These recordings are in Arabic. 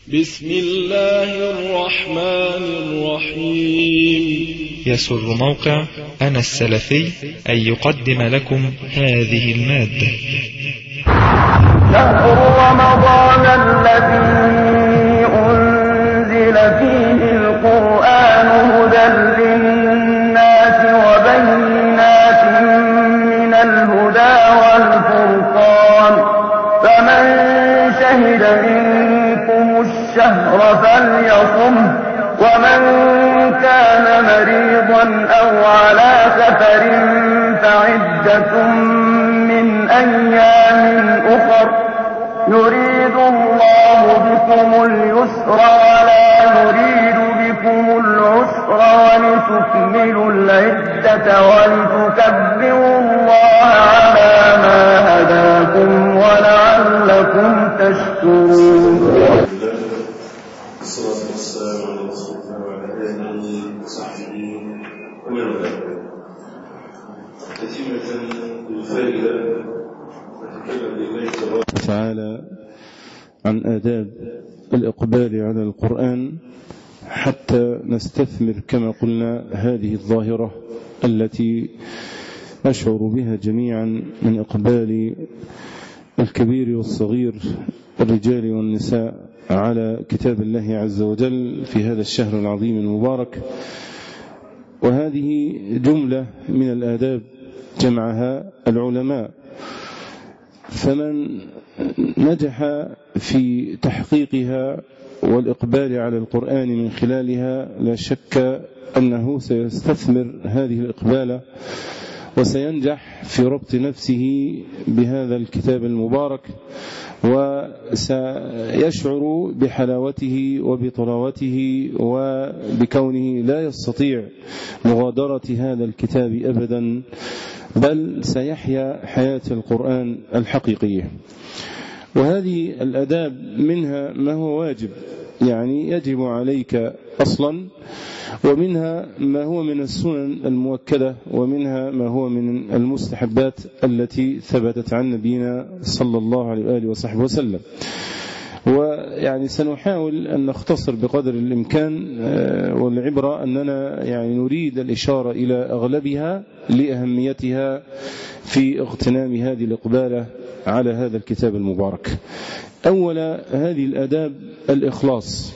بسم الله الرحمن الرحيم. يسر موقع أنا السلفي أن يقدم لكم هذه المادة. شهر رمضان الذي أنزل فيه القرآن هدى للناس وبينات من الهدى والفرقان، فمن شهد منكم الشهر فليصمه، ومن كان مريضا أو على سفر فعدة من أيام أخر، يريد الله بكم اليسر ولا يريد بكم العسر، ولتكملوا العدة ولتكبروا الله على ما هداكم ولعلكم تشكرون. الصلاة والسلام على رسول الله وعلى آله وصحبه ومن والاه. تتمة للفائدة نتكلم بالله تبارك وتعالى عن آداب الإقبال على القرآن حتى نستثمر كما قلنا هذه الظاهرة التي نشعر بها جميعا من إقبال الكبير والصغير الرجال والنساء على كتاب الله عز وجل في هذا الشهر العظيم المبارك. وهذه جملة من الآداب جمعها العلماء، فمن نجح في تحقيقها والإقبال على القرآن من خلالها لا شك أنه سيستثمر هذه الإقبال وسينجح في ربط نفسه بهذا الكتاب المبارك، وسيشعر بحلاوته وبطلاوته وبكونه لا يستطيع مغادرة هذا الكتاب أبدا، بل سيحيا حياة القرآن الحقيقية. وهذه الآداب منها ما هو واجب، يعني يجب عليك أصلا، ومنها ما هو من السنن المؤكدة، ومنها ما هو من المستحبات التي ثبتت عن نبينا صلى الله عليه وآله وصحبه وسلم. ويعني سنحاول أن نختصر بقدر الإمكان، والعبرة أننا يعني نريد الإشارة إلى أغلبها لأهميتها في اغتنام هذه الإقبالة على هذا الكتاب المبارك. أول هذه الآداب الإخلاص،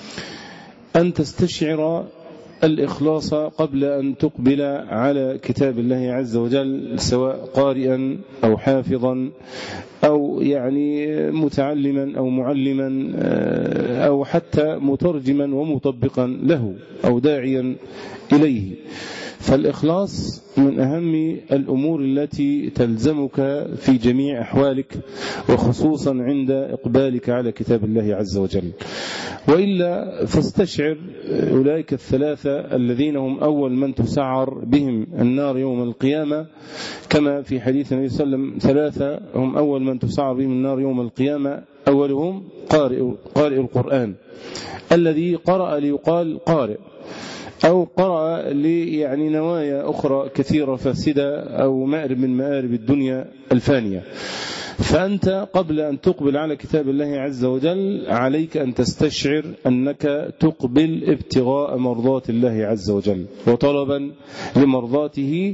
أن تستشعر الإخلاص قبل أن تقبل على كتاب الله عز وجل، سواء قارئا أو حافظا أو يعني متعلما أو معلما أو حتى مترجما ومطبقا له أو داعيا إليه. فالإخلاص من أهم الأمور التي تلزمك في جميع أحوالك، وخصوصا عند إقبالك على كتاب الله عز وجل. وإلا فاستشعر أولئك الثلاثة الذين هم أول من تسعر بهم النار يوم القيامة، كما في حديث النبي صلى الله عليه وسلم ثلاثة هم أول من تسعر بهم النار يوم القيامة: أولهم قارئ القرآن، الذي قرأ ليقال قارئ، أو قرأ يعني نوايا أخرى كثيرة فاسدة أو مأرب من مآرب الدنيا الفانية. فأنت قبل أن تقبل على كتاب الله عز وجل عليك أن تستشعر أنك تقبل ابتغاء مرضات الله عز وجل وطلبا لمرضاته،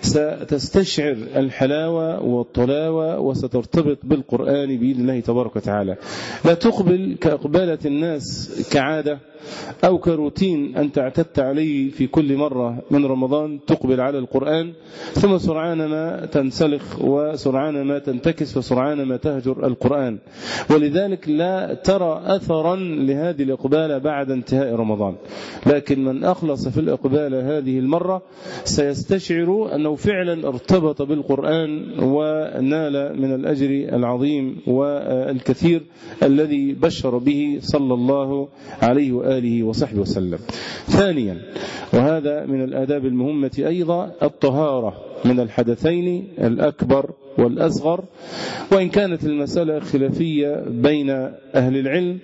ستستشعر الحلاوة والطلاوة وسترتبط بالقرآن بإذن الله تبارك وتعالى. لا تقبل كإقبالة الناس كعادة أو كروتين أنت اعتدت عليه في كل مرة من رمضان، تقبل على القرآن ثم سرعان ما تنسلخ وسرعان ما تنتكس وسرعان ما تهجر القرآن. ولذلك لا ترى أثرا لهذه الإقبالة بعد انتهاء رمضان. لكن من أخلص في الإقبالة هذه المرة سيستشعر أنه فعلا ارتبط بالقرآن ونال من الأجر العظيم والكثير الذي بشر به صلى الله عليه وآله وصحبه وسلم. ثانيا، وهذا من الآداب المهمة أيضا، الطهارة من الحدثين الأكبر والأصغر. وإن كانت المسألة خلافية بين أهل العلم،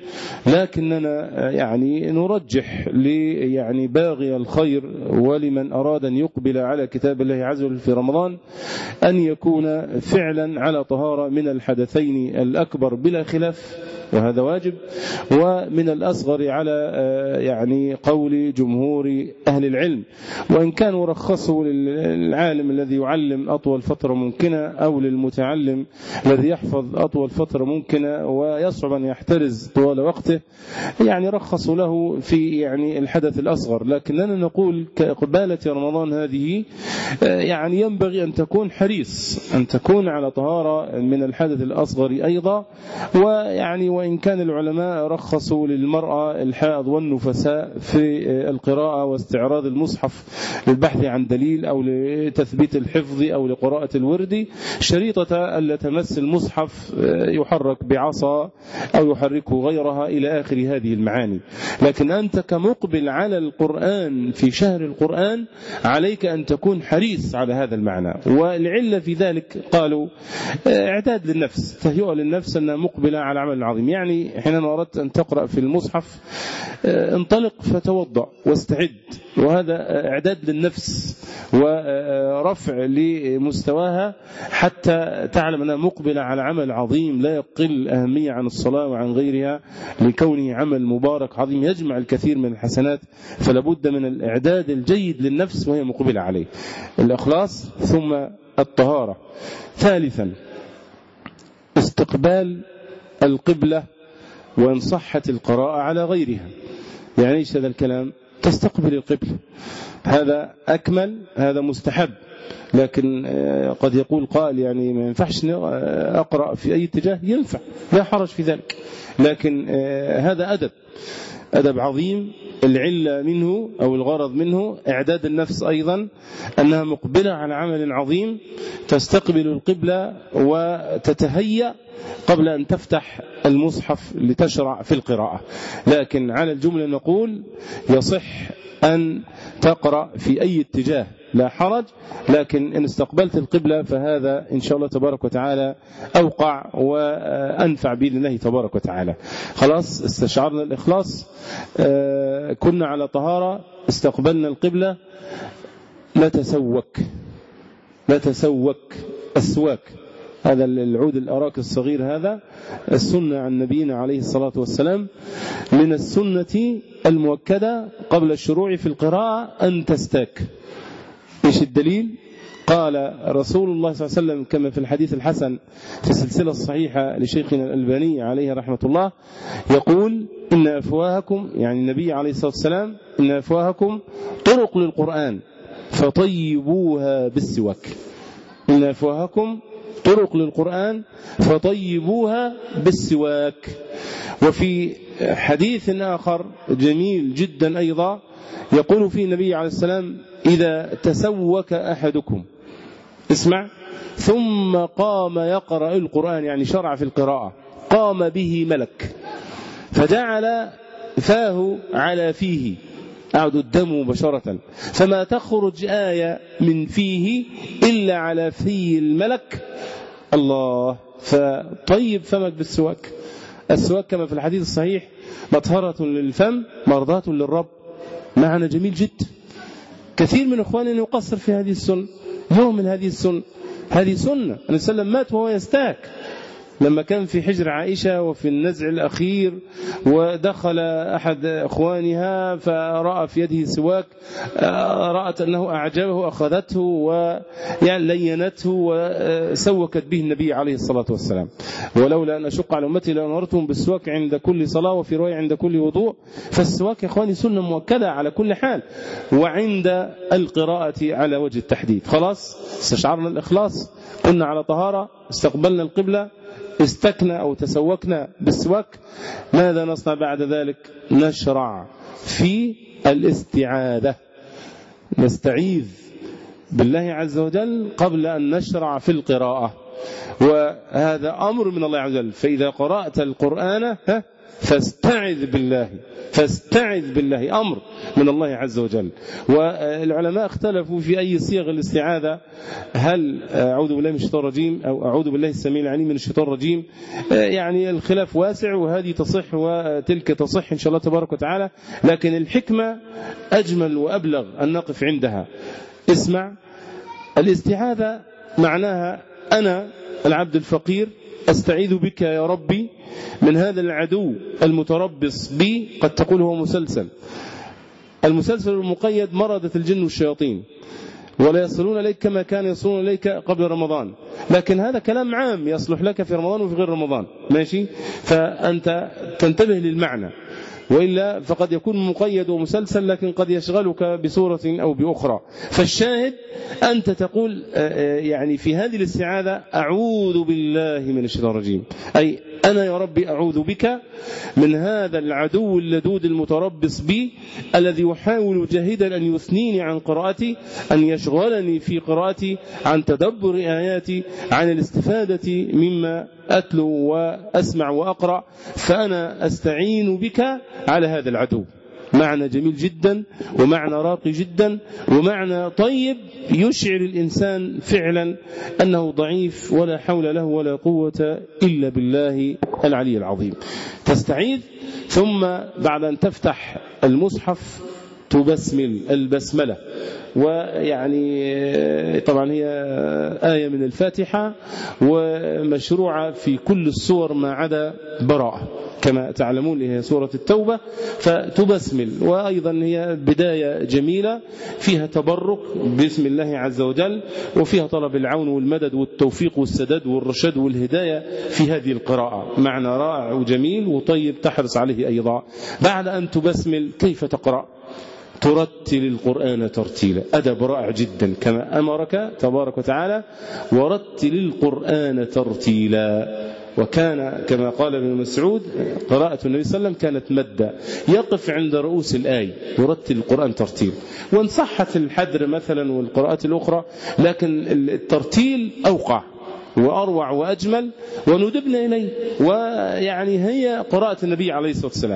لكننا يعني نرجح يعني باغي الخير ولمن أراد أن يقبل على كتاب الله عز وجل في رمضان أن يكون فعلا على طهارة من الحدثين الأكبر بلا خلاف، وهذا واجب، ومن الأصغر على يعني قول جمهور أهل العلم، وإن كانوا رخصوا للعالم الذي يعلم أطول فترة ممكنة أو للمتعلم الذي يحفظ أطول فترة ممكنة ويصعب أن يحترز طوال وقته، يعني رخصوا له في يعني الحدث الأصغر. لكننا نقول كإقبالة رمضان هذه يعني ينبغي أن تكون حريص، أن تكون على طهارة من الحدث الأصغر أيضا. ويعني وإن كان العلماء رخصوا للمرأة الحائض والنفساء في القراءة واستعراض المصحف للبحث عن دليل أو لتثبيت الحفظ أو لقراءة الورد، شريطة ألا تمس المصحف يحرك بعصا أو يحركه غيرها إلى آخر هذه المعاني. لكن أنت كمقبل على القرآن في شهر القرآن عليك أن تكون حريص على هذا المعنى. والعلة في ذلك قالوا اعداد للنفس، تهيئة للنفس أنها مقبلة على عمل عظيم. يعني حينما أردت أن تقرأ في المصحف انطلق فتوضأ واستعد، وهذا اعداد للنفس ورفع لمستواها حتى تعلم أنها مقبلة على عمل عظيم لا يقل أهمية عن الصلاة وعن غيرها، لكونه عمل مبارك عظيم يجمع الكثير من الحسنات. فلا بد من الإعداد الجيد للنفس وهي مقبلة عليه، الإخلاص ثم الطهارة. ثالثا استقبال القبلة وإن صحت القراءة على غيرها. يعني ايش هذا الكلام؟ تستقبل القبلة، هذا أكمل، هذا مستحب. لكن قد يقول قائل يعني ما ينفعش أقرأ في أي اتجاه، ينفع، لا حرج في ذلك، لكن هذا أدب عظيم. العلة منه أو الغرض منه إعداد النفس أيضا أنها مقبلة على عمل عظيم، تستقبل القبلة وتتهيأ قبل أن تفتح المصحف لتشرع في القراءة. لكن على الجملة نقول يصح أن تقرأ في أي اتجاه لا حرج، لكن إن استقبلت القبلة فهذا إن شاء الله تبارك وتعالى أوقع وأنفع بإذن الله تبارك وتعالى. خلاص استشعرنا الإخلاص، كنا على طهارة، استقبلنا القبلة، لا تسوك السواك، هذا العود الأراك الصغير، هذا السنة عن نبينا عليه الصلاة والسلام. من السنة المؤكدة قبل الشروع في القراءة أن تستاك. إيش الدليل؟ قال رسول الله صلى الله عليه وسلم كما في الحديث الحسن في السلسلة الصحيحة لشيخنا الألباني عليه رحمة الله، يقول إن أفواهكم، يعني النبي عليه الصلاة والسلام، إن أفواهكم طرق للقرآن فطيبوها بالسواك. إن أفواهكم طرق للقرآن فطيبوها بالسواك. وفي حديث آخر جميل جدا أيضا يقول فيه النبي عليه السلام إذا تسوك أحدكم، اسمع، ثم قام يقرأ القرآن، يعني شرع في القراءة، قام به ملك فجعل فاه على فيه، أعد الدم مباشرة، فما تخرج آية من فيه إلا على في الملك. الله، فطيب فمك بالسواك. السواك كما في الحديث الصحيح مطهرة للفم مرضاة للرب. معنى جميل جدا. كثير من إخواننا يقصر في هذه السنة، يهمل هذه السنة. هذه سنة. النبي صلى الله عليه وسلم مات وهو يستاك، لما كان في حجر عائشة وفي النزع الأخير، ودخل أحد أخوانها فرأى في يده سواك، رأت أنه أعجبه، أخذته ولينته وسوكت به النبي عليه الصلاة والسلام. ولولا أن أشق على أمتي لأمرتهم بالسواك عند كل صلاة، وفي رواية عند كل وضوء. فالسواك يا إخواني سنة مؤكدة على كل حال، وعند القراءة على وجه التحديد. خلاص استشعرنا الإخلاص، قلنا على طهارة، استقبلنا القبلة، استكنا أو تسوكنا بالسواك. ماذا نصنع بعد ذلك؟ نشرع في الاستعاذة، نستعيذ بالله عز وجل قبل أن نشرع في القراءة، وهذا أمر من الله عز وجل. فإذا قرأت القرآن فاستعذ بالله، أمر من الله عز وجل. والعلماء اختلفوا في أي صيغ الاستعاذة، هل أعوذ بالله من الشيطان الرجيم أو أعوذ بالله السميع العليم من الشيطان الرجيم. يعني الخلاف واسع، وهذه تصح وتلك تصح إن شاء الله تبارك وتعالى، لكن الحكمة أجمل وأبلغ أن نقف عندها. اسمع، الاستعاذة معناها أنا العبد الفقير أستعيذ بك يا ربي من هذا العدو المتربص بي. قد تقول هو مسلسل، المسلسل المقيد مردة الجن والشياطين، ولا يصلون إليك كما كان يصلون إليك قبل رمضان، لكن هذا كلام عام يصلح لك في رمضان وفي غير رمضان، ماشي؟ فأنت تنتبه للمعنى، وإلا فقد يكون مقيد ومسلسل لكن قد يشغلك بصورة أو بأخرى. فالشاهد أنت تقول يعني في هذه الاستعاذة أعوذ بالله من الشيطان الرجيم، أي أنا يا ربي أعوذ بك من هذا العدو اللدود المتربص بي الذي يحاول جاهدا أن يثنيني عن قراءتي، أن يشغلني في قراءتي عن تدبر آياتي، عن الاستفادة مما أتلو وأسمع وأقرأ. فأنا أستعين بك على هذا العدو. معنى جميل جدا، ومعنى راقي جدا، ومعنى طيب يشعر الإنسان فعلا أنه ضعيف ولا حول له ولا قوة إلا بالله العلي العظيم. تستعيذ، ثم بعد أن تفتح المصحف تبسمل البسملة، ويعني طبعا هي آية من الفاتحة ومشروعة في كل السور ما عدا براءة كما تعلمون، هي سورة التوبة، فتبسمل. وأيضا هي بداية جميلة فيها تبرك باسم الله عز وجل، وفيها طلب العون والمدد والتوفيق والسداد والرشاد والهداية في هذه القراءة. معنى رائع وجميل وطيب تحرص عليه أيضا. بعد أن تبسمل كيف تقرأ؟ ترتل القرآن ترتيلا، أدب رائع جدا كما أمرك تبارك وتعالى، ورتل القرآن ترتيلا. وكان كما قال ابن مسعود قراءة النبي صلى الله عليه وسلم كانت مدة، يقف عند رؤوس الآية، يرتل القرآن ترتيل. وإن صحت الحدر مثلا والقراءات الأخرى، لكن الترتيل أوقع وأروع وأجمل وندبنا إليه، ويعني هي قراءة النبي عليه الصلاة والسلام.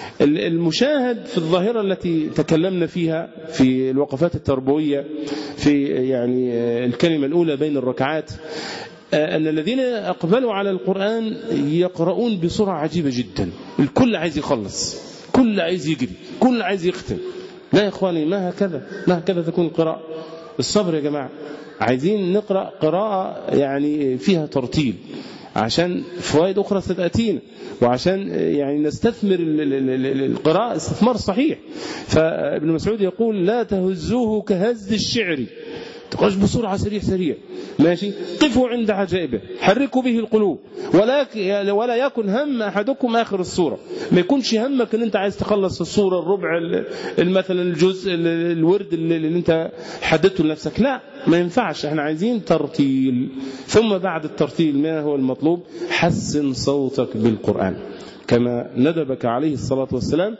المشاهد في الظاهرة التي تكلمنا فيها في الوقفات التربوية في يعني الكلمة الأولى بين الركعات، أن الذين أقبلوا على القرآن يقرؤون بسرعة عجيبة جدا. الكل عايز يخلص، كل عايز يجري، كل عايز يختم. لا يا إخواني، ما هكذا تكون القراءة. الصبر يا جماعة، عايزين نقرأ قراءة يعني فيها ترتيل عشان فوائد أخرى ستأتينا، وعشان يعني نستثمر القراءة استثمار صحيح. فابن مسعود يقول لا تهزوه كهز الشعر، تقرأش بسرعة سريع ماشي، قفوا عند عجائبه، حركوا به القلوب، ولا يكن هم أحدكم آخر السورة. ما يكونش همك ان انت عايز تخلص السورة الربع مثلا الجزء الورد اللي انت حددته لنفسك، لا ما ينفعش. احنا عايزين ترتيل. ثم بعد الترتيل ما هو المطلوب؟ حسن صوتك بالقرآن كما ندبك عليه الصلاة والسلام،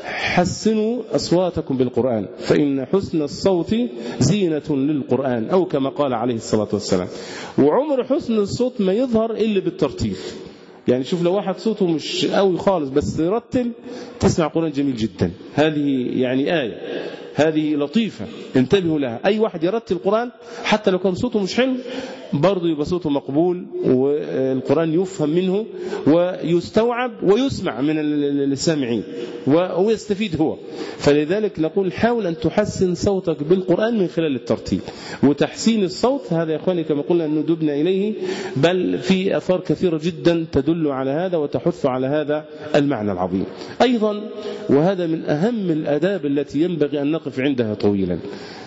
حسنوا أصواتكم بالقرآن فإن حسن الصوت زينة للقرآن، أو كما قال عليه الصلاة والسلام. وعمر حسن الصوت ما يظهر إلا بالترتيل. يعني شوف لو واحد صوته مش قوي خالص بس يرتل تسمع قرآن جميل جدا. هذه يعني آية، هذه لطيفة انتبهوا لها. أي واحد يرتل القرآن حتى لو كان صوته مش حلو برضه يبقى صوته مقبول، والقرآن يفهم منه ويستوعب ويسمع من السامعين ويستفيد هو. فلذلك نقول حاول أن تحسن صوتك بالقرآن من خلال الترتيل. وتحسين الصوت هذا يا أخواني كما قلنا أن ندبنا إليه، بل في أثار كثيرة جدا تدل على هذا وتحث على هذا المعنى العظيم. أيضا وهذا من أهم الآداب التي ينبغي أن نقف عندها طويلا،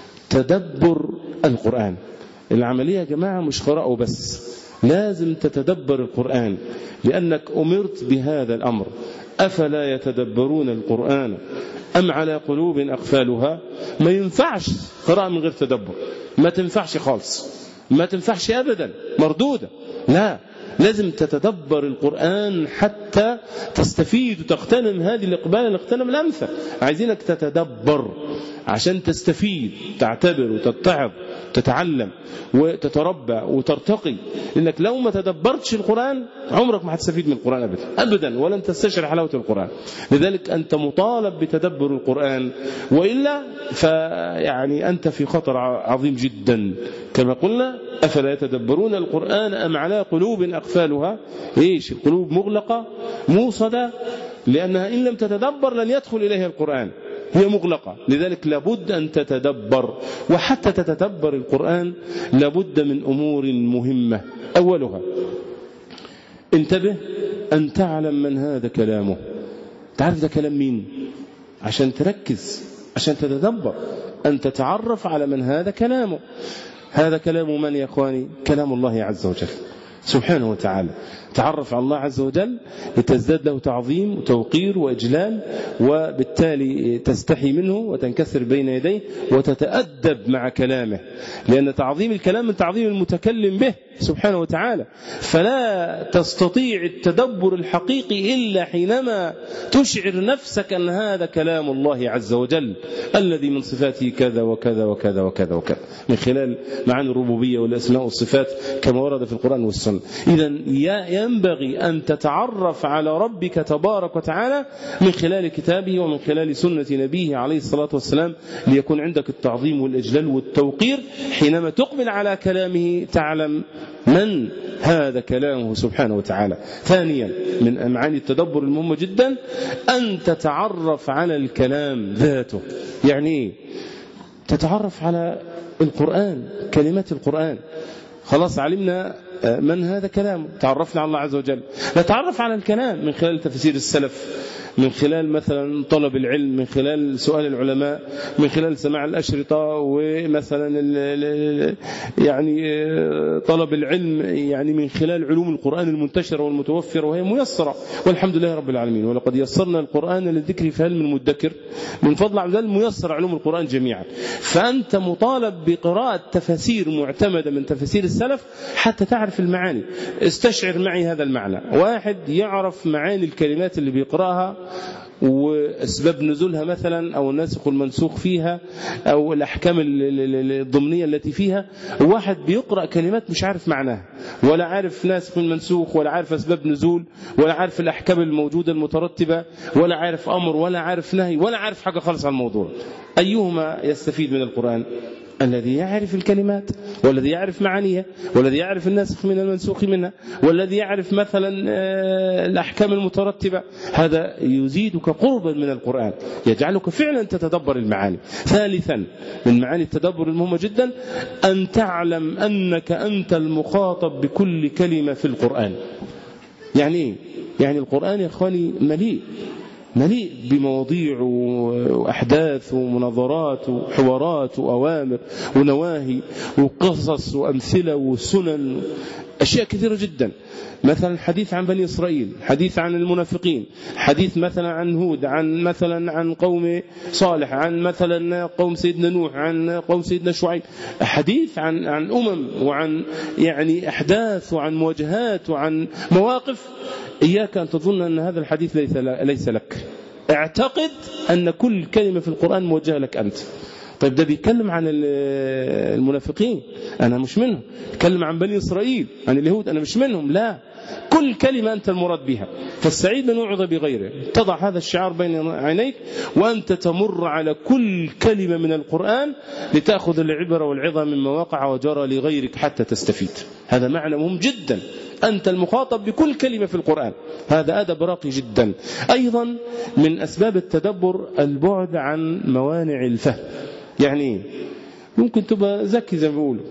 تدبر القرآن. العملية يا جماعة مش قراءة بس، لازم تتدبر القرآن، لأنك أمرت بهذا الأمر. أفلا يتدبرون القرآن أم على قلوب أقفالها؟ ما ينفعش قراءة من غير تدبر، ما تنفعش خالص، ما تنفعش أبدا، مردودة. لا، لازم تتدبر القرآن حتى تستفيد وتغتنم هذه الإقبال اللي اغتنم الأمثل. عايزينك تتدبر عشان تستفيد، تعتبر وتتعظ، تتعلم وتتربى وترتقي. لأنك لو ما تدبرتش القرآن عمرك ما هتستفيد من القرآن أبدا، ولن تستشعر حلاوة القرآن. لذلك أنت مطالب بتدبر القرآن، وإلا فيعني أنت في خطر عظيم جدا. كما قلنا أفلا يتدبرون القرآن أم على قلوب أقفالها؟ إيش القلوب مغلقة موصدة، لأنها إن لم تتدبر لن يدخل إليها القرآن، هي مغلقة. لذلك لابد أن تتدبر. وحتى تتدبر القرآن لابد من أمور مهمة. أولها انتبه أن تعلم من هذا كلامه. تعرف ده كلام مين؟ عشان تركز، عشان تتدبر، أن تتعرف على من هذا كلامه. هذا كلام من يا أخواني؟ كلام الله عز وجل سبحانه وتعالى. تعرف على الله عز وجل لتزداد له تعظيم وتوقير وإجلال، وبالتالي تستحي منه وتنكسر بين يديه وتتأدب مع كلامه، لأن تعظيم الكلام من تعظيم المتكلم به سبحانه وتعالى. فلا تستطيع التدبر الحقيقي إلا حينما تشعر نفسك أن هذا كلام الله عز وجل الذي من صفاته كذا وكذا وكذا وكذا وكذا، من خلال معاني الربوبية والأسماء والصفات كما ورد في القرآن والسنة. إذن ينبغي أن تتعرف على ربك تبارك وتعالى من خلال كتابه ومن خلال سنة نبيه عليه الصلاة والسلام، ليكون عندك التعظيم والإجلال والتوقير. حينما تقبل على كلامه تعلم من هذا كلامه سبحانه وتعالى. ثانيا من معاني التدبر المهمة جدا أن تتعرف على الكلام ذاته. يعني تتعرف على القرآن، كلمات القرآن. خلاص علمنا من هذا كلامه، تعرفنا على الله عز وجل. نتعرف على الكلام من خلال تفسير السلف، من خلال مثلا طلب العلم، من خلال سؤال العلماء، من خلال سماع الأشرطة، ومثلا يعني طلب العلم يعني من خلال علوم القرآن المنتشرة والمتوفرة وهي ميسرة والحمد لله رب العالمين. ولقد يسرنا القرآن للذكر فهل من مدكر. من فضل عز وجل ميسر علوم القرآن جميعا. فأنت مطالب بقراءة تفاسير معتمدة من تفاسير السلف حتى تعرف المعاني. استشعر معي هذا المعنى. واحد يعرف معاني الكلمات اللي بيقرأها وأسباب نزولها مثلا، أو الناسخ والمنسوخ فيها، أو الأحكام الضمنية التي فيها. واحد بيقرأ كلمات مش عارف معناها، ولا عارف ناسخ والمنسوخ، ولا عارف أسباب نزول، ولا عارف الأحكام الموجودة المترتبة، ولا عارف أمر، ولا عارف نهي، ولا عارف حاجة خالص عن الموضوع. أيهما يستفيد من القرآن؟ الذي يعرف الكلمات، والذي يعرف معانيها، والذي يعرف الناسخ من المنسوخ منها، والذي يعرف مثلا الأحكام المترتبة. هذا يزيدك قربا من القرآن، يجعلك فعلا تتدبر المعاني. ثالثا من معاني التدبر المهمة جدا أن تعلم أنك أنت المخاطب بكل كلمة في القرآن. يعني إيه؟ يعني القرآن يا أخواني مليء بمواضيع وأحداث ومناظرات وحوارات وأوامر ونواهي وقصص وأمثلة وسنن، أشياء كثيرة جدا. مثلا حديث عن بني إسرائيل، حديث عن المنافقين، حديث مثلا عن هود، عن قوم صالح، عن مثلا قوم سيدنا نوح، عن قوم سيدنا شعيب. حديث عن وعن يعني أحداث وعن مواجهات وعن مواقف. إياك أن تظن أن هذا الحديث ليس لك. اعتقد أن كل كلمة في القرآن موجهة لك أنت. طيب ده بيتكلم عن المنافقين، أنا مش منهم. بيتكلم عن بني إسرائيل، عن اليهود، أنا مش منهم. لا، كل كلمة أنت المراد بها. فالسعيد من وعظ بغيره. تضع هذا الشعار بين عينيك وأنت تمر على كل كلمة من القرآن لتأخذ العبرة والعظة مما وقع وجرى لغيرك حتى تستفيد. هذا معنى مهم جدا. أنت المخاطب بكل كلمة في القرآن. هذا أدب راقي جدا. أيضا من أسباب التدبر البعد عن موانع الفهم. يعني ممكن تبقى ذكي زي ما بيقولوا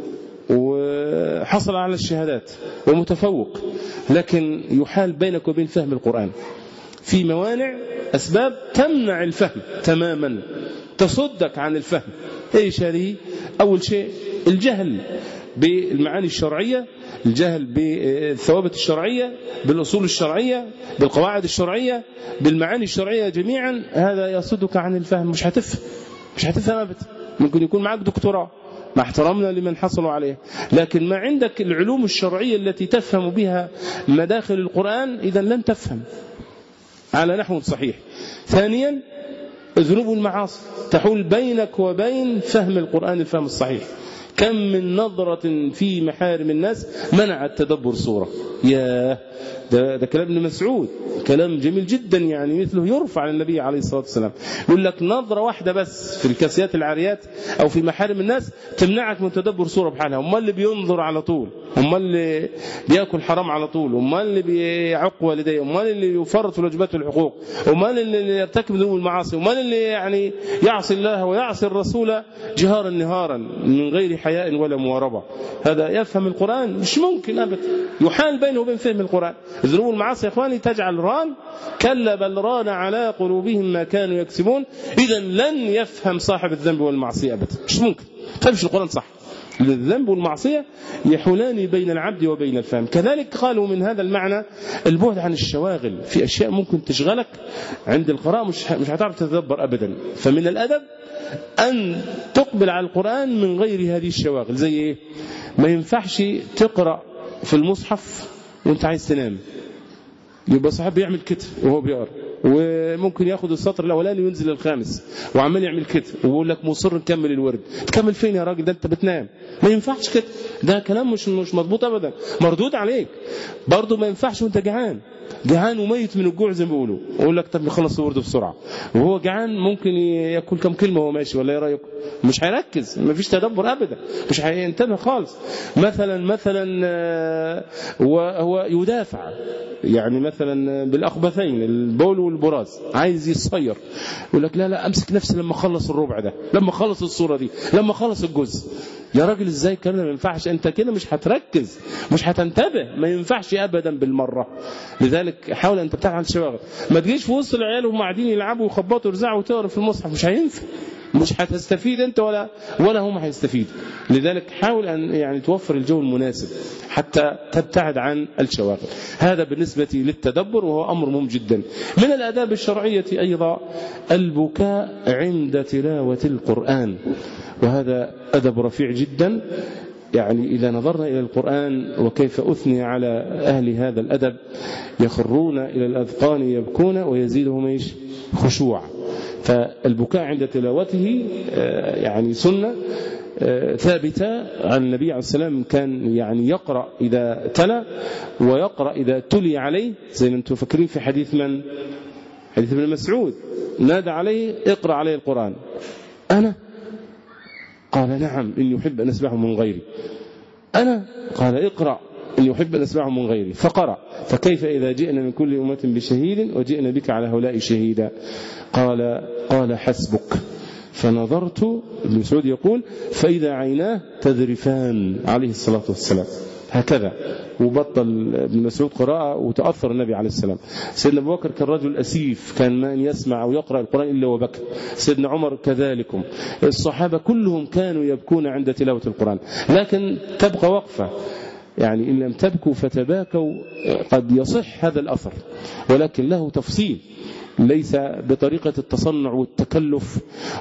وحصل على الشهادات ومتفوق، لكن يحال بينك وبين فهم القرآن. في موانع، أسباب تمنع الفهم تماما، تصدك عن الفهم. إيش هذه؟ أول شيء الجهل بالمعاني الشرعية، الجهل بالثوابت الشرعية، بالأصول الشرعية، بالقواعد الشرعية، بالمعاني الشرعية جميعا. هذا يصدك عن الفهم. مش هتفهم أبدا. ممكن يكون معك دكتوراه مع احترامنا لمن حصلوا عليه، لكن ما عندك العلوم الشرعية التي تفهم بها مداخل القرآن، إذا لن تفهم على نحو صحيح. ثانيا الذنوب والمعاصي تحول بينك وبين فهم القرآن الفهم الصحيح. كم من نظرة في محارم الناس منعت تدبر صورة. ده كلام ابن مسعود، كلام جميل جدا، يعني مثله يرفع على النبي عليه الصلاة والسلام. يقول لك نظرة واحدة بس في الكاسيات العاريات أو في محارم الناس تمنعك من تدبر صورة بحالها. هم اللي بينظر على طول، هم اللي بيأكل حرام على طول، هم اللي بيعق والديه، هم اللي يفرط في الواجبات والحقوق، هم اللي يرتكب ذنوب المعاصي، هم اللي يعني يعصي الله ويعصي الرسول جهارا نهارا من غير حياء ولا مواربة. هذا يفهم القرآن؟ مش ممكن أبدا. يحال بينه وبين فهم القرآن. الذنوب والمعاصي يا إخواني تجعل ران، كلا بل ران على قلوبهم ما كانوا يكسبون. إذا لن يفهم صاحب الذنب والمعصية أبدا، مش ممكن تفهمش القرآن صح. الذنب والمعصية يحولان بين العبد وبين الفهم. كذلك قالوا من هذا المعنى البعد عن الشواغل، في أشياء ممكن تشغلك عند القراءة مش هتعرف تتدبر أبدا. فمن الأدب أن تقبل على القرآن من غير هذه الشواغل. زي إيه؟ ما ينفعش تقرأ في المصحف وانت عايز تنام، يبقى صاحب بيعمل كده وهو بيقرأ، وممكن ياخد السطر الاولاني وينزل الخامس وعمال يعمل كده ويقول لك مصر نكمل الورد. تكمل فين يا راجل؟ ده انت بتنام. ما ينفعش كده، ده كلام مش مضبوط ابدا، مردود عليك. برضه ما ينفعش وانت جعان وميت من الجوع زي ما بيقولوا، يقول لك طب نخلص الورد بسرعه، وهو جعان ممكن ياكل كم كلمه وهو ماشي، ولا ايه رايكم؟ مش هيركز، ما فيش تدبر ابدا، مش هينتبه خالص. مثلا وهو يدافع يعني مثلا بالاخبثين البول والبراز، عايز يصير، يقول لك لا امسك نفسي لما اخلص الربع ده، لما اخلص الصوره دي، لما اخلص الجزء. يا راجل ازاي كده؟ ما ينفعش، انت كده مش هتركز، مش هتنتبه، ما ينفعش ابدا بالمره. لذلك حاول انت تبتعد عن الشواغل، ما تجيش في وسط العيال وهم قاعدين يلعبوا ويخبطوا ويرزعوا وتقرا في المصحف، مش هينفع، مش هتستفيد انت ولا هم هيستفيدوا. لذلك حاول ان يعني توفر الجو المناسب حتى تبتعد عن الشواغل. هذا بالنسبة للتدبر، وهو امر مهم جدا. من الآداب الشرعية ايضا البكاء عند تلاوة القرآن، وهذا أدب رفيع جدا. يعني إذا نظرنا إلى القرآن وكيف أثني على أهل هذا الأدب، يخرون إلى الأذقان يبكون ويزيدهم خشوع. فالبكاء عند تلاوته يعني سنة ثابتة عن النبي عليه السلام، كان يعني يقرأ إذا تلا ويقرأ إذا تلي عليه، زي ما أنتم فاكرين في حديث ابن مسعود، نادى عليه اقرأ عليه القرآن. أنا؟ قال نعم إن يحب أن أسمعه من غيري. أنا؟ قال اقرأ إن يحب أن أسمعه من غيري، فقرأ. فكيف إذا جئنا من كل أمة بشهيد وجئنا بك على هؤلاء شهيدا؟ قال حسبك. فنظرت، ابن مسعود يقول، فإذا عيناه تذرفان عليه الصلاة والسلام، هكذا. وبطل ابن مسعود قراءة وتأثر النبي عليه السلام. سيدنا أبو بكر كان رجل أسيف، كان ما يسمع أو يقرأ القرآن إلا وبكى. سيدنا عمر كذلكم. الصحابة كلهم كانوا يبكون عند تلاوة القرآن. لكن تبقى وقفة، يعني إن لم تبكوا فتباكوا، قد يصح هذا الأثر، ولكن له تفصيل، ليس بطريقة التصنع والتكلف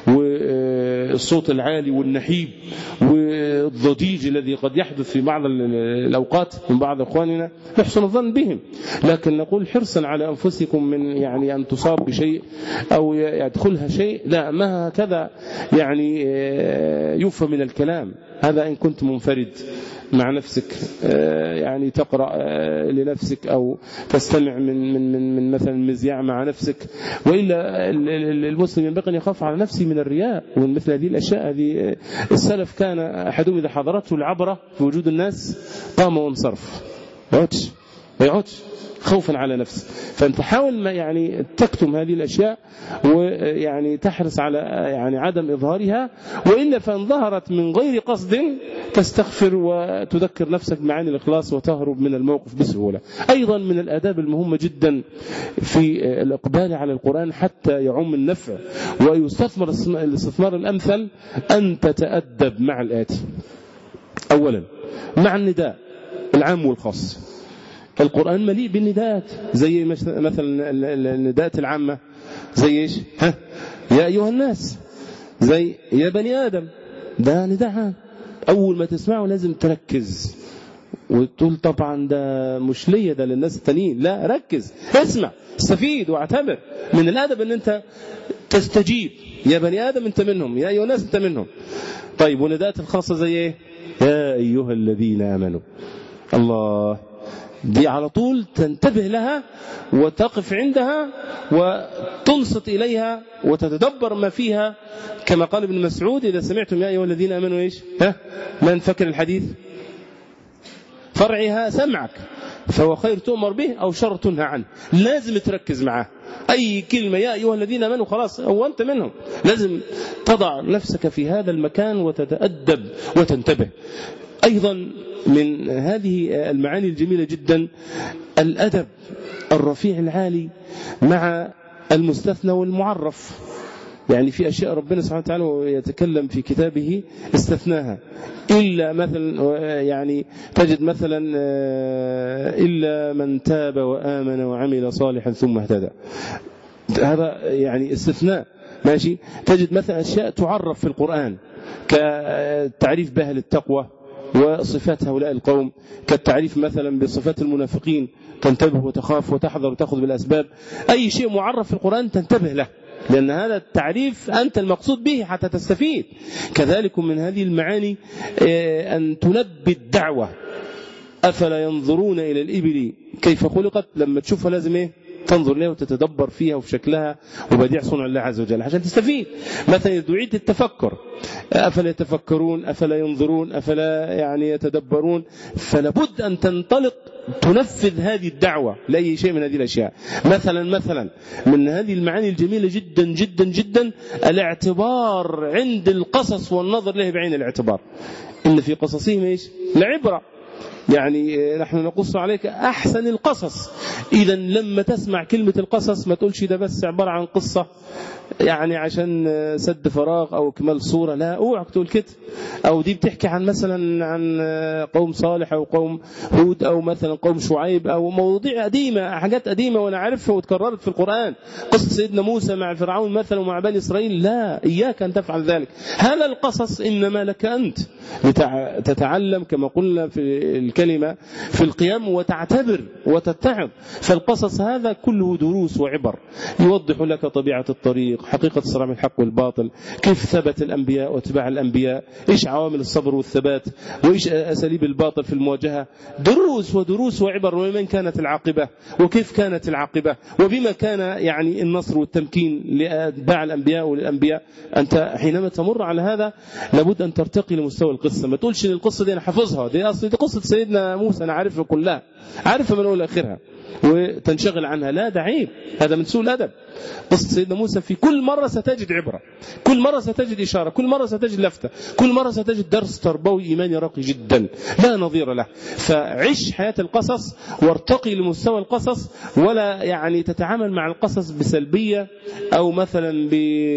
والصوت العالي والنحيب والضجيج الذي قد يحدث في بعض الأوقات من بعض إخواننا، نحسن الظن بهم. لكن نقول حرصا على أنفسكم من يعني أن تصاب بشيء أو يدخلها شيء، لا، ما هكذا يعني يفهم من الكلام. هذا إن كنت منفرد مع نفسك، يعني تقرأ لنفسك أو تستمع من مثلا مذياع مع نفسك. وإلا المسلم ينبغي أن يخاف على نفسه من الرياء ومن مثل هذه الأشياء. هذه السلف كان أحدهم إذا حضرته العبرة في وجود الناس قام وانصرف، ما يقعدش خوفا على نفسه. فأنت حاول ما يعني تكتم هذه الأشياء، ويعني تحرص على يعني عدم إظهارها، وإلا فإن ظهرت من غير قصد تستغفر وتذكر نفسك معاني الإخلاص وتهرب من الموقف بسهولة. أيضا من الآداب المهمة جدا في الإقبال على القرآن حتى يعم النفع ويستثمر الاستثمار الأمثل، أن تتأدب مع الآتي. أولا مع النداء العام والخاص. القرآن مليء بالنداءات، زي مثلا النداءات العامة، زي ايش؟ يا أيها الناس، زي يا بني آدم، ده نداء عام. أول ما تسمعه لازم تركز وتقول طبعا ده مش ليا، ده للناس التانيين. لا، ركز، اسمع، استفيد واعتبر. من الأدب أن أنت تستجيب. يا بني آدم أنت منهم، يا أيها الناس أنت منهم. طيب، ونداءات الخاصة زي ايه؟ يا أيها الذين آمنوا. الله، دي على طول تنتبه لها وتقف عندها وتنصت إليها وتتدبر ما فيها، كما قال ابن مسعود: إذا سمعتم يا أيها الذين آمنوا إيش؟ من فكر الحديث؟ فرعها سمعك، فهو خير تؤمر به أو شر تنهى عنه. لازم تركز معاه، أي كلمة يا أيها الذين آمنوا خلاص هو أنت منهم. لازم تضع نفسك في هذا المكان وتتأدب وتنتبه. أيضا من هذه المعاني الجميلة جدا الأدب الرفيع العالي مع المستثنى والمعرف. يعني في أشياء ربنا سبحانه وتعالى يتكلم في كتابه استثناها، إلا مثلا يعني تجد مثلا إلا من تاب وآمن وعمل صالحا ثم اهتدى، هذا يعني استثناء ماشي. تجد مثلا أشياء تعرف في القرآن كالتعريف بأهل التقوى وصفات هؤلاء القوم، كالتعريف مثلا بصفات المنافقين، تنتبه وتخاف وتحذر وتأخذ بالأسباب. أي شيء معرف في القرآن تنتبه له، لأن هذا التعريف أنت المقصود به حتى تستفيد. كذلك من هذه المعاني أن تنبي الدعوة. أفلا ينظرون إلى الإبل كيف خلقت، لما تشوفها لازم إيه؟ تنظر لها وتتدبر فيها وفي شكلها وبديع صنع الله عز وجل عشان تستفيد. مثلا تعيد التفكر، أفلا يتفكرون، أفلا ينظرون، أفلا يعني يتدبرون. فلابد أن تنطلق تنفذ هذه الدعوة لأي شيء من هذه الأشياء. مثلا من هذه المعاني الجميلة جدا جدا جدا الاعتبار عند القصص والنظر له بعين الاعتبار. إن في قصصهم إيش؟ لعبرة، يعني نحن نقص عليك أحسن القصص. إذا لما تسمع كلمة القصص ما تقولش ده بس عبارة عن قصة يعني عشان سد فراغ أو كمال صورة، لا، اوعك تقول كده. أو دي بتحكي عن مثلا عن قوم صالح أو قوم هود أو مثلا قوم شعيب أو مواضيع قديمة، حاجات قديمة وأنا عارفها وتكررت في القرآن، قصة سيدنا موسى مع فرعون مثلا ومع بني إسرائيل. لا، إياك أن تفعل ذلك. هذا القصص إنما لك أنت تتعلم كما قلنا في الكلمة في القيام وتعتبر وتتعظ. فالقصص هذا كله دروس وعبر يوضح لك طبيعة الطريق، حقيقة الصراع بين الحق والباطل، كيف ثبت الأنبياء واتباع الأنبياء، إيش عوامل الصبر والثبات، وإيش أساليب الباطل في المواجهة. دروس ودروس وعبر، ومن كانت العاقبة وكيف كانت العاقبة وبما كان يعني النصر والتمكين لأتباع الأنبياء وللأنبياء. أنت حينما تمر على هذا لابد أن ترتقي لمستوى القصة. ما تقولش إن القصة دي أنا حافظها، دي أصل دي قصة سيدنا موسى أنا عارفها كلها، عارفها من أول آخرها، وتنشغل عنها. لا، ده عيب، هذا من سوء الأدب. قصة سيدنا موسى في كل مرة ستجد عبرة، كل مرة ستجد إشارة، كل مرة ستجد لفتة، كل مرة ستجد درس تربوي إيماني راقي جدا لا نظير له. فعش حياة القصص وارتقي لمستوى القصص، ولا يعني تتعامل مع القصص بسلبية أو مثلا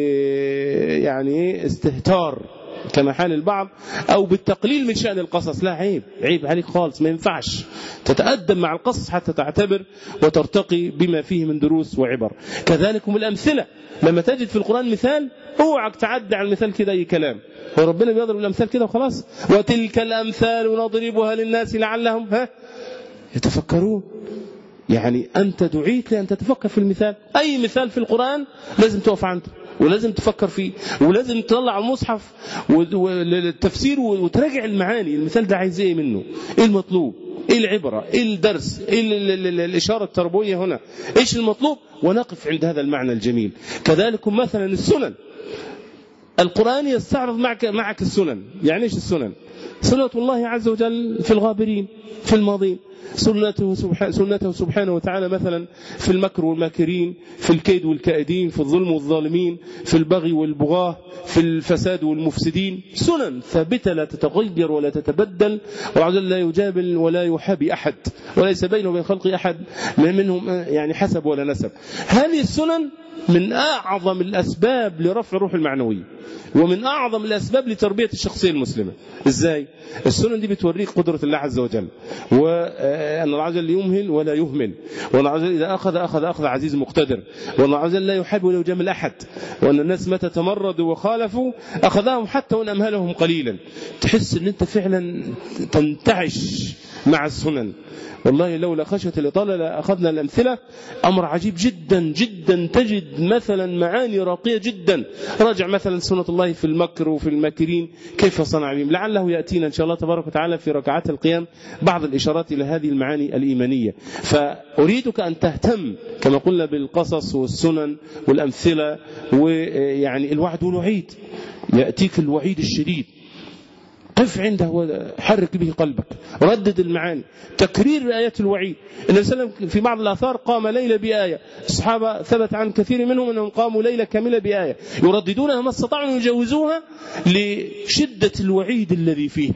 يعني استهتار كما حال البعض أو بالتقليل من شأن القصص. لا، عيب عليك خالص، ما ينفعش. تتأدب مع القصص حتى تعتبر وترتقي بما فيه من دروس وعبر. كذلك من الأمثلة، لما تجد في القرآن مثال اوعك تعدي على المثال كده أي كلام، وربنا بيضرب الأمثال كده وخلاص. وتلك الأمثال نضربها للناس لعلهم يتفكرون. يعني أنت دعيت لأن تتفكر في المثال. أي مثال في القرآن لازم تقف عنده ولازم تفكر فيه، ولازم تطلع المصحف والتفسير وتراجع المعاني. المثال ده عايز ايه منه، ايه المطلوب، ايه العبرة، ايه الدرس، ايه الإشارة التربوية هنا، ايش المطلوب، ونقف عند هذا المعنى الجميل. كذلك مثلا السنن، القرآن يستعرض معك السنن. يعني ايش السنن؟ سنة الله عز وجل في الغابرين في الماضين، سنته سبحانه وتعالى مثلا في المكر والماكرين، في الكيد والكائدين، في الظلم والظالمين، في البغي والبغاة، في الفساد والمفسدين. سنن ثابتة لا تتغير ولا تتبدل، والله لا يجابل ولا يحابي أحد، وليس بينه وبين خلقه أحد منهم يعني حسب ولا نسب. هذه السنن من أعظم الأسباب لرفع الروح المعنوية، ومن أعظم الأسباب لتربية الشخصية المسلمة. إزاي؟ السنن دي بتوريك قدرة الله عز وجل، وأن الله عز وجل يمهل ولا يهمل، وأن الله عز وجل إذا أخذ عزيز مقتدر، وأن الله عز وجل لا يحب ولا يجامل أحد، وأن الناس متى تمردوا وخالفوا أخذهم حتى وإن أمهلهم قليلا. تحس أن أنت فعلا تنتعش مع السنن. والله لولا خشية الإطالة لأخذنا الأمثلة. أمر عجيب جدا جدا، تجد مثلا معاني راقية جدا. راجع مثلا سنة الله في المكر وفي الماكرين كيف صنع بهم. لعله يأتينا إن شاء الله تبارك وتعالى في ركعات القيام بعض الإشارات إلى هذه المعاني الإيمانية. فأريدك أن تهتم كما قلنا بالقصص والسنن والأمثلة، ويعني الوعد والوعيد. يأتيك الوعيد الشديد، قف عنده وحرك به قلبك، ردد المعاني، تكرير آيات الوعيد. النبي صلى الله عليه وسلم في بعض الآثار قام ليلة بآية، الصحابة ثبت عن كثير منهم أنهم قاموا ليلة كاملة بآية يرددونها ما استطاعوا أن يجوزوها لشدة الوعيد الذي فيها.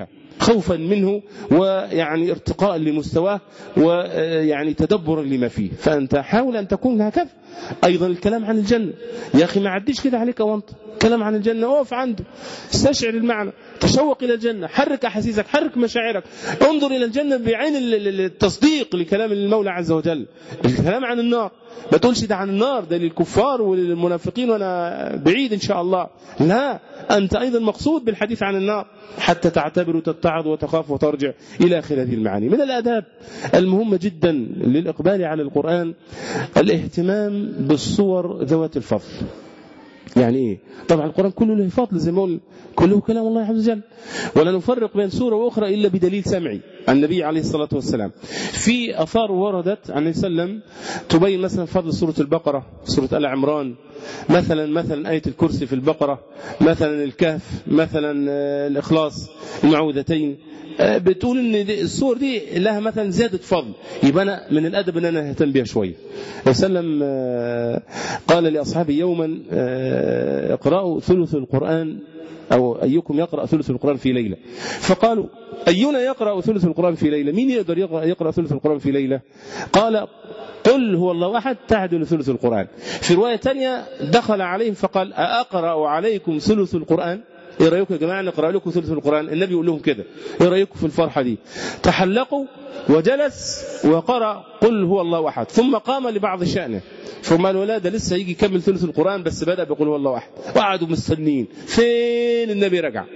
خوفا منه ويعني ارتقاء لمستواه ويعني تدبرا لما فيه. فأنت حاول أن تكون هكذا. أيضا الكلام عن الجنة، يا أخي ما عديش كده عليك وانت كلام عن الجنة، وقف عنده، استشعر المعنى، تشوق إلى الجنة، حرك أحاسيسك، حرك مشاعرك، انظر إلى الجنة بعين التصديق لكلام المولى عز وجل. الكلام عن النار ما تقولش ده عن النار ده للكفار وللمنافقين وأنا بعيد إن شاء الله، لا، أنت أيضا مقصود بالحديث عن النار حتى تعتبر وتتعظ وتخاف وترجع إلى آخر هذه المعاني. من الآداب المهمة جدا للإقبال على القرآن الاهتمام بالصور ذوات الفضل. يعني إيه؟ طبعا القرآن كله له فضل زي ما قلنا، كله كلام الله عز وجل، ولا نفرق بين سورة وأخرى إلا بدليل سمعي عن النبي عليه الصلاة والسلام. في آثار وردت عن النبي صلى الله عليه وسلم تبين مثلا فضل سورة البقرة، سورة آل عمران، مثلا آية الكرسي في البقرة، مثلا الكهف، مثلا الإخلاص، المعوذتين، بتقول ان الصور دي لها مثلا زيادة فضل، يبقى أنا من الأدب ان انا اهتم بها شوية. وسلم قال لأصحابه يوما اقرأوا ثلث القرآن، أو أيكم يقرأ ثلث القرآن في ليلة، فقالوا أينا يقرأ ثلث القرآن في ليلة؟ مين يقدر يقرأ ثلث القرآن في ليلة؟ قال قل هو الله أحد تعدل ثلث القرآن. في رواية تانية دخل عليهم فقال أقرأ عليكم ثلث القرآن؟ ايه رايكم يا جماعه نقرا لكم ثلث القران؟ النبي يقول لهم كده، ايه رايكم في الفرحه دي؟ تحلقوا وجلس وقرأ قل هو الله احد، ثم قام لبعض شأنه، ثم قال لا ده لسه يجي يكمل ثلث القران بس بدأ بقول هو الله احد، وقعدوا مستنين فين النبي رجع.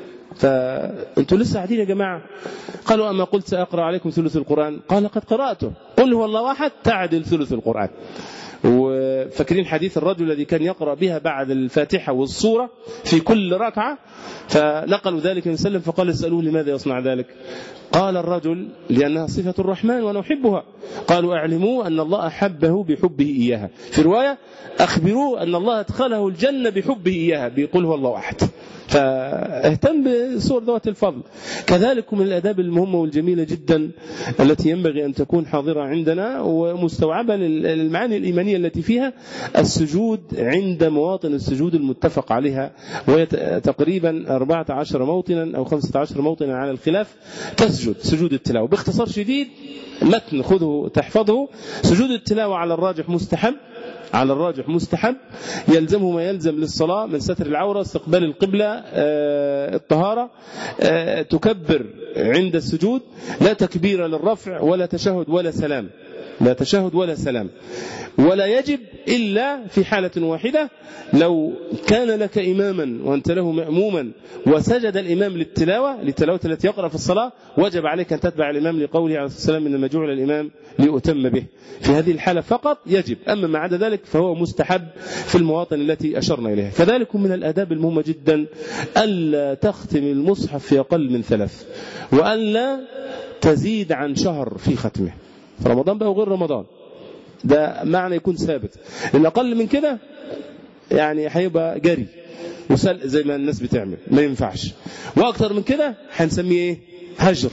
فانتوا لسه قاعدين يا جماعه؟ قالوا اما قلت ساقرا عليكم ثلث القران؟ قال قد قراته، قل هو الله احد تعدل ثلث القران. وفاكرين حديث الرجل الذي كان يقرأ بها بعد الفاتحة والصورة في كل ركعة، فنقلوا ذلك من سلم فقال اسألوه لماذا يصنع ذلك؟ قال الرجل لأنها صفة الرحمن ونحبها. قالوا اعلموا أن الله أحبه بحبه إياها، في رواية أخبروه أن الله أدخله الجنة بحبه إياها، بيقول هو الله أحد. فاهتم بصور ذوات الفضل. كذلك من الآداب المهمة والجميلة جدا التي ينبغي أن تكون حاضرة عندنا ومستوعبة للمعاني الإيمانية التي فيها السجود عند مواطن السجود المتفق عليها، وهي تقريبا 14 موطنا أو 15 موطنا على الخلاف. تسجد سجود التلاوة باختصار شديد، متن خذه تحفظه. سجود التلاوة على الراجح مستحب، على الراجح مستحب، يلزمه ما يلزم للصلاة من ستر العورة، استقبال القبلة، الطهارة، تكبر عند السجود، لا تكبير للرفع ولا تشهد ولا سلام، لا تشهد ولا سلام، ولا يجب إلا في حالة واحدة، لو كان لك إماما وأنت له مأموما وسجد الإمام للتلاوة التي يقرأ في الصلاة، وجب عليك أن تتبع الإمام لقوله عليه الصلاة والسلام إنما جعل الإمام ليؤتم به. في هذه الحالة فقط يجب، أما ما عدا ذلك فهو مستحب في المواطن التي أشرنا إليها. كذلك من الآداب المهمة جدا ألا تختم المصحف في أقل من 3، وألا تزيد عن شهر في ختمه، رمضان بقى وغير رمضان، ده معنى يكون ثابت. الأقل من كده يعني هيبقى جري وسلق زي ما الناس بتعمل، ما ينفعش. وأكتر من كده هنسميه إيه؟ هجر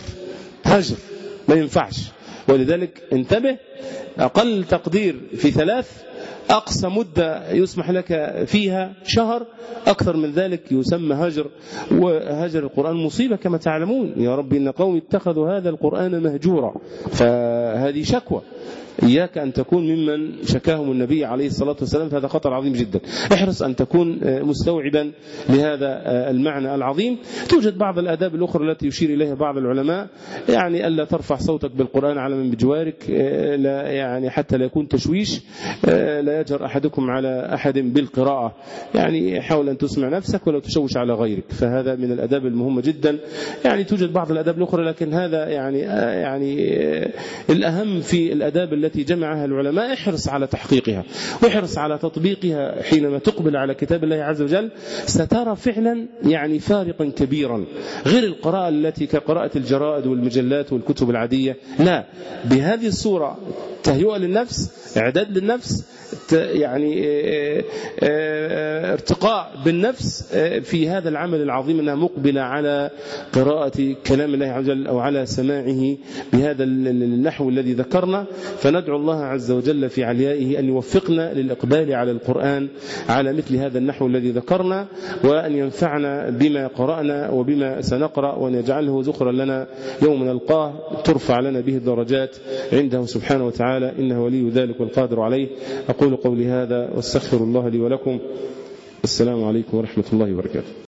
ما ينفعش. ولذلك انتبه، أقل تقدير في 3، أقصى مدة يسمح لك فيها شهر، أكثر من ذلك يسمى هجر. وهجر القرآن مصيبة كما تعلمون، يا رب إن قوم اتخذوا هذا القرآن مهجورا، فهذه شكوى. إياك أن تكون ممن شكاهم النبي عليه الصلاة والسلام، فهذا خطر عظيم جدا. احرص أن تكون مستوعبا لهذا المعنى العظيم. توجد بعض الآداب الأخرى التي يشير إليها بعض العلماء، يعني ألا ترفع صوتك بالقرآن على من بجوارك، لا يعني حتى لا يكون تشويش، لا يجهر أحدكم على أحد بالقراءة، يعني حاول أن تسمع نفسك ولا تشوش على غيرك، فهذا من الآداب المهمة جدا. يعني توجد بعض الآداب الأخرى، لكن هذا يعني الأهم في الآداب التي جمعها العلماء. احرص على تحقيقها واحرص على تطبيقها. حينما تقبل على كتاب الله عز وجل سترى فعلا يعني فارقا كبيرا، غير القراءة التي كقراءة الجرائد والمجلات والكتب العادية. لا، بهذه الصورة تهيئة للنفس، إعداد للنفس، يعني ارتقاء بالنفس في هذا العمل العظيم، أنها مقبلة على قراءة كلام الله عز وجل أو على سماعه بهذا النحو الذي ذكرنا. فندعو الله عز وجل في عليائه أن يوفقنا للإقبال على القرآن على مثل هذا النحو الذي ذكرنا، وأن ينفعنا بما قرأنا وبما سنقرأ، وأن يجعله ذخرا لنا يوم نلقاه ترفع لنا به الدرجات عنده سبحانه وتعالى، إنه ولي ذلك والقادر عليه. أقول قولي هذا واستغفر الله لي ولكم. السلام عليكم ورحمة الله وبركاته.